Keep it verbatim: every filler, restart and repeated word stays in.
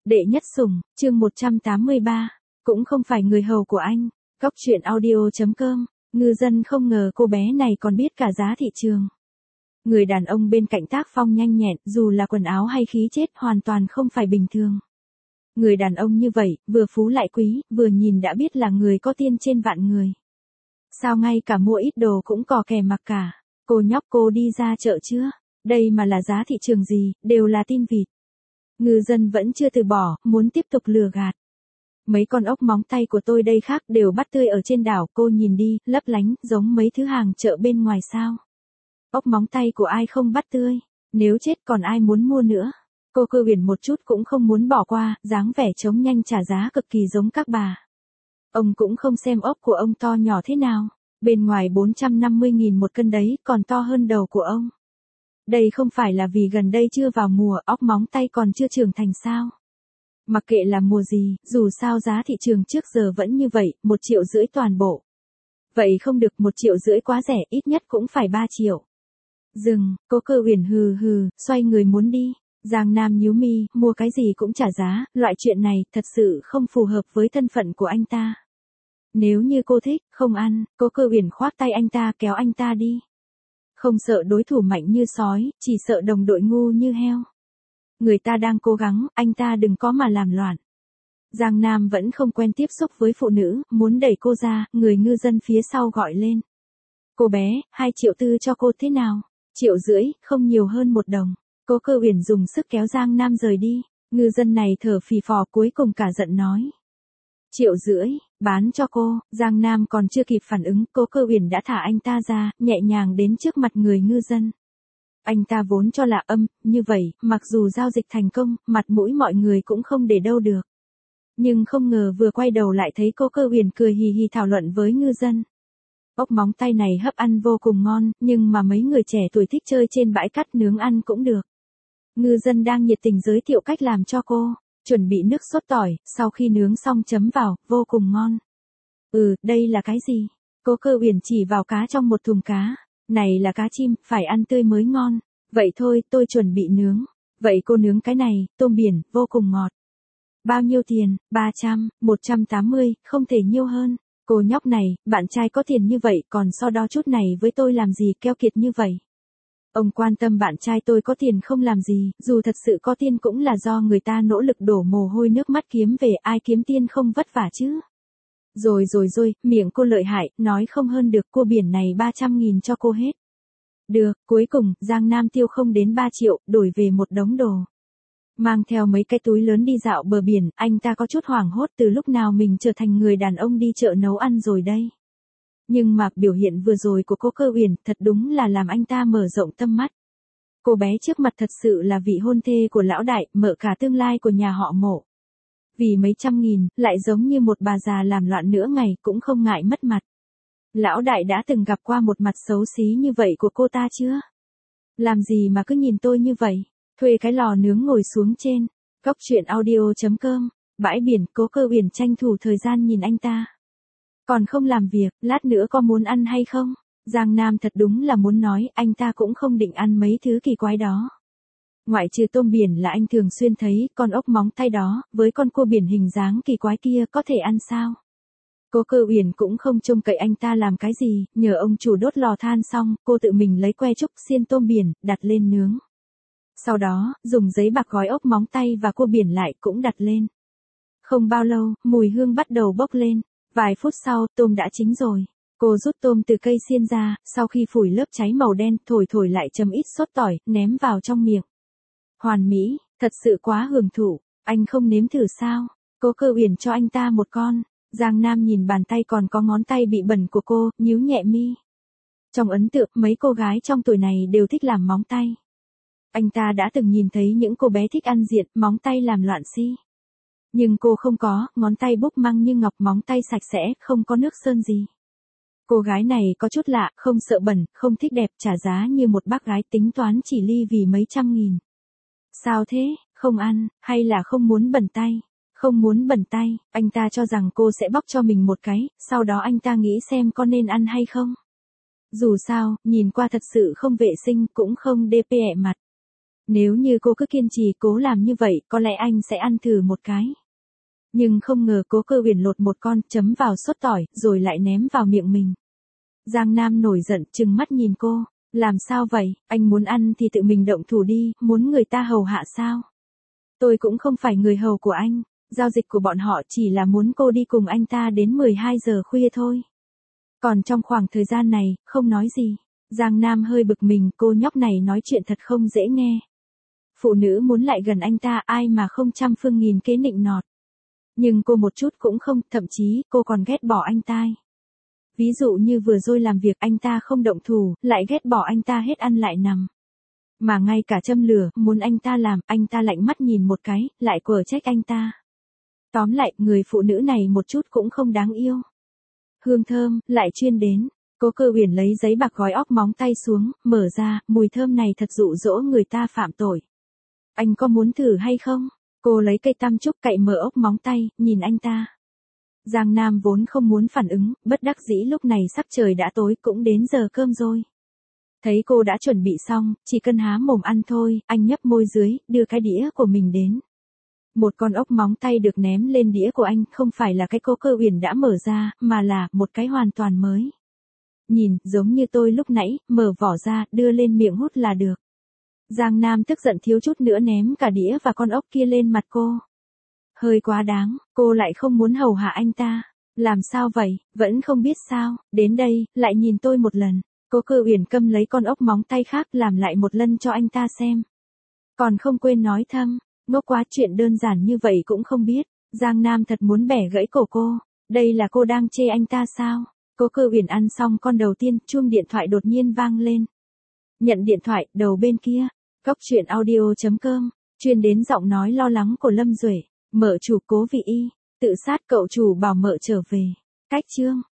Đệ nhất sủng, chương một trăm tám mươi ba, cũng không phải người hầu của anh. Góc truyện audio.com, ngư dân không ngờ cô bé này còn biết cả giá thị trường. Người đàn ông bên cạnh tác phong nhanh nhẹn, dù là quần áo hay khí chất hoàn toàn không phải bình thường. Người đàn ông như vậy, vừa phú lại quý, vừa nhìn đã biết là người có tiên trên vạn người. Sao ngay cả mua ít đồ cũng cò kè mặc cả. Cô nhóc, cô đi ra chợ chưa? Đây mà là giá thị trường gì, đều là tin vịt. Ngư dân vẫn chưa từ bỏ, muốn tiếp tục lừa gạt. Mấy con ốc móng tay của tôi đây khác đều bắt tươi ở trên đảo, cô nhìn đi, lấp lánh, giống mấy thứ hàng chợ bên ngoài sao. Ốc móng tay của ai không bắt tươi, nếu chết còn ai muốn mua nữa. Cô Cơ Huyền một chút cũng không muốn bỏ qua, dáng vẻ chống nhanh trả giá cực kỳ giống các bà. Ông cũng không xem ốc của ông to nhỏ thế nào, bên ngoài bốn trăm năm mươi nghìn một cân đấy, còn to hơn đầu của ông. Đây không phải là vì gần đây chưa vào mùa, ốc móng tay còn chưa trưởng thành sao? Mặc kệ là mùa gì, dù sao giá thị trường trước giờ vẫn như vậy, một triệu rưỡi toàn bộ. Vậy không được, một triệu rưỡi quá rẻ, ít nhất cũng phải ba triệu. Dừng, cô Cơ Huyền hừ hừ, xoay người muốn đi. Giang Nam nhíu mi, mua cái gì cũng trả giá, loại chuyện này thật sự không phù hợp với thân phận của anh ta. Nếu như cô thích, không ăn, cô Cơ Huyền khoác tay anh ta kéo anh ta đi. Không sợ đối thủ mạnh như sói, chỉ sợ đồng đội ngu như heo. Người ta đang cố gắng, anh ta đừng có mà làm loạn. Giang Nam vẫn không quen tiếp xúc với phụ nữ, muốn đẩy cô ra, người ngư dân phía sau gọi lên. Cô bé, hai triệu tư cho cô thế nào? Triệu rưỡi, không nhiều hơn một đồng. Cô Cơ Huyền dùng sức kéo Giang Nam rời đi, ngư dân này thở phì phò cuối cùng cả giận nói. Triệu rưỡi, bán cho cô. Giang Nam còn chưa kịp phản ứng, cô Cơ Huyền đã thả anh ta ra, nhẹ nhàng đến trước mặt người ngư dân. Anh ta vốn cho là âm, như vậy, mặc dù giao dịch thành công, mặt mũi mọi người cũng không để đâu được. Nhưng không ngờ vừa quay đầu lại thấy cô Cơ Huyền cười hì hì thảo luận với ngư dân. Ốc móng tay này hấp ăn vô cùng ngon, nhưng mà mấy người trẻ tuổi thích chơi trên bãi cát nướng ăn cũng được. Ngư dân đang nhiệt tình giới thiệu cách làm cho cô. Chuẩn bị nước sốt tỏi, sau khi nướng xong chấm vào, vô cùng ngon. Ừ, đây là cái gì? Cô Cơ Huyền chỉ vào cá trong một thùng cá. Này là cá chim, phải ăn tươi mới ngon. Vậy thôi, tôi chuẩn bị nướng. Vậy cô nướng cái này, tôm biển, vô cùng ngọt. Bao nhiêu tiền? ba trăm, một trăm tám mươi, không thể nhiều hơn. Cô nhóc này, bạn trai có tiền như vậy, còn so đo chút này với tôi làm gì, keo kiệt như vậy. Ông quan tâm bạn trai tôi có tiền không làm gì, dù thật sự có tiền cũng là do người ta nỗ lực đổ mồ hôi nước mắt kiếm về, ai kiếm tiền không vất vả chứ. Rồi rồi rồi, miệng cô lợi hại, nói không hơn được, cua biển này ba trăm nghìn cho cô hết. Được, cuối cùng, Giang Nam tiêu không đến ba triệu, đổi về một đống đồ. Mang theo mấy cái túi lớn đi dạo bờ biển, anh ta có chút hoảng hốt từ lúc nào mình trở thành người đàn ông đi chợ nấu ăn rồi đây. Nhưng mà biểu hiện vừa rồi của cô Cơ Huyền thật đúng là làm anh ta mở rộng tâm mắt. Cô bé trước mặt thật sự là vị hôn thê của lão đại, mở cả tương lai của nhà họ Mộ. Vì mấy trăm nghìn, lại giống như một bà già làm loạn nửa ngày cũng không ngại mất mặt. Lão đại đã từng gặp qua một mặt xấu xí như vậy của cô ta chưa? Làm gì mà cứ nhìn tôi như vậy? Thuê cái lò nướng ngồi xuống trên. Góc truyện audio.com, bãi biển, cô Cơ Huyền tranh thủ thời gian nhìn anh ta. Còn không làm việc, lát nữa có muốn ăn hay không? Giang Nam thật đúng là muốn nói, anh ta cũng không định ăn mấy thứ kỳ quái đó. Ngoại trừ tôm biển là anh thường xuyên thấy, con ốc móng tay đó, với con cua biển hình dáng kỳ quái kia có thể ăn sao? Cô Cơ Huyền cũng không trông cậy anh ta làm cái gì, nhờ ông chủ đốt lò than xong, cô tự mình lấy que trúc xiên tôm biển, đặt lên nướng. Sau đó, dùng giấy bạc gói ốc móng tay và cua biển lại cũng đặt lên. Không bao lâu, mùi hương bắt đầu bốc lên. Vài phút sau, tôm đã chín rồi. Cô rút tôm từ cây xiên ra, sau khi phủi lớp cháy màu đen, thổi thổi lại chấm ít sốt tỏi, ném vào trong miệng. Hoàn mỹ, thật sự quá hưởng thụ, anh không nếm thử sao? Cô Cơ Huyền cho anh ta một con. Giang Nam nhìn bàn tay còn có ngón tay bị bẩn của cô, nhíu nhẹ mi. Trong ấn tượng, mấy cô gái trong tuổi này đều thích làm móng tay. Anh ta đã từng nhìn thấy những cô bé thích ăn diện, móng tay làm loạn si. Nhưng cô không có, ngón tay búp măng như ngọc, móng tay sạch sẽ, không có nước sơn gì. Cô gái này có chút lạ, không sợ bẩn, không thích đẹp, trả giá như một bác gái, tính toán chỉ ly vì mấy trăm nghìn. Sao thế, không ăn, hay là không muốn bẩn tay? Không muốn bẩn tay, anh ta cho rằng cô sẽ bóc cho mình một cái, sau đó anh ta nghĩ xem có nên ăn hay không. Dù sao, nhìn qua thật sự không vệ sinh, cũng không đê pê ẹ mặt. Nếu như cô cứ kiên trì cố làm như vậy, có lẽ anh sẽ ăn thử một cái. Nhưng không ngờ Cố Cơ Uyển lột một con, chấm vào sốt tỏi, rồi lại ném vào miệng mình. Giang Nam nổi giận, trừng mắt nhìn cô. Làm sao vậy, anh muốn ăn thì tự mình động thủ đi, muốn người ta hầu hạ sao? Tôi cũng không phải người hầu của anh, giao dịch của bọn họ chỉ là muốn cô đi cùng anh ta đến mười hai giờ khuya thôi. Còn trong khoảng thời gian này, không nói gì. Giang Nam hơi bực mình, cô nhóc này nói chuyện thật không dễ nghe. Phụ nữ muốn lại gần anh ta, ai mà không trăm phương nghìn kế nịnh nọt. Nhưng cô một chút cũng không, thậm chí cô còn ghét bỏ anh ta. Ví dụ như vừa rồi làm việc anh ta không động thủ, lại ghét bỏ anh ta hết ăn lại nằm. Mà ngay cả châm lửa, muốn anh ta làm, anh ta lạnh mắt nhìn một cái, lại quở trách anh ta. Tóm lại, người phụ nữ này một chút cũng không đáng yêu. Hương thơm, lại chuyên đến. Cố Cơ Uyển lấy giấy bạc gói óc móng tay xuống, mở ra, mùi thơm này thật dụ dỗ người ta phạm tội. Anh có muốn thử hay không? Cô lấy cây tăm trúc cậy mở ốc móng tay, nhìn anh ta. Giang Nam vốn không muốn phản ứng, bất đắc dĩ lúc này sắc trời đã tối, cũng đến giờ cơm rồi. Thấy cô đã chuẩn bị xong, chỉ cần há mồm ăn thôi, anh nhấp môi dưới, đưa cái đĩa của mình đến. Một con ốc móng tay được ném lên đĩa của anh, không phải là cái Cố Cơ Uyển đã mở ra, mà là một cái hoàn toàn mới. Nhìn, giống như tôi lúc nãy, mở vỏ ra, đưa lên miệng hút là được. Giang Nam tức giận thiếu chút nữa ném cả đĩa và con ốc kia lên mặt cô. Hơi quá đáng, cô lại không muốn hầu hạ anh ta. Làm sao vậy, vẫn không biết sao, đến đây, lại nhìn tôi một lần. Cố Cơ Uyển câm lấy con ốc móng tay khác làm lại một lần cho anh ta xem. Còn không quên nói thầm, ngốc quá, chuyện đơn giản như vậy cũng không biết. Giang Nam thật muốn bẻ gãy cổ cô. Đây là cô đang chê anh ta sao? Cố Cơ Uyển ăn xong con đầu tiên, chuông điện thoại đột nhiên vang lên. Nhận điện thoại, đầu bên kia. Cốc truyện audio chấm com, chuyên đến giọng nói lo lắng của Lâm Duệ. Mợ chủ Cố Vị Y, tự sát cậu chủ bảo mợ trở về. Cách chương.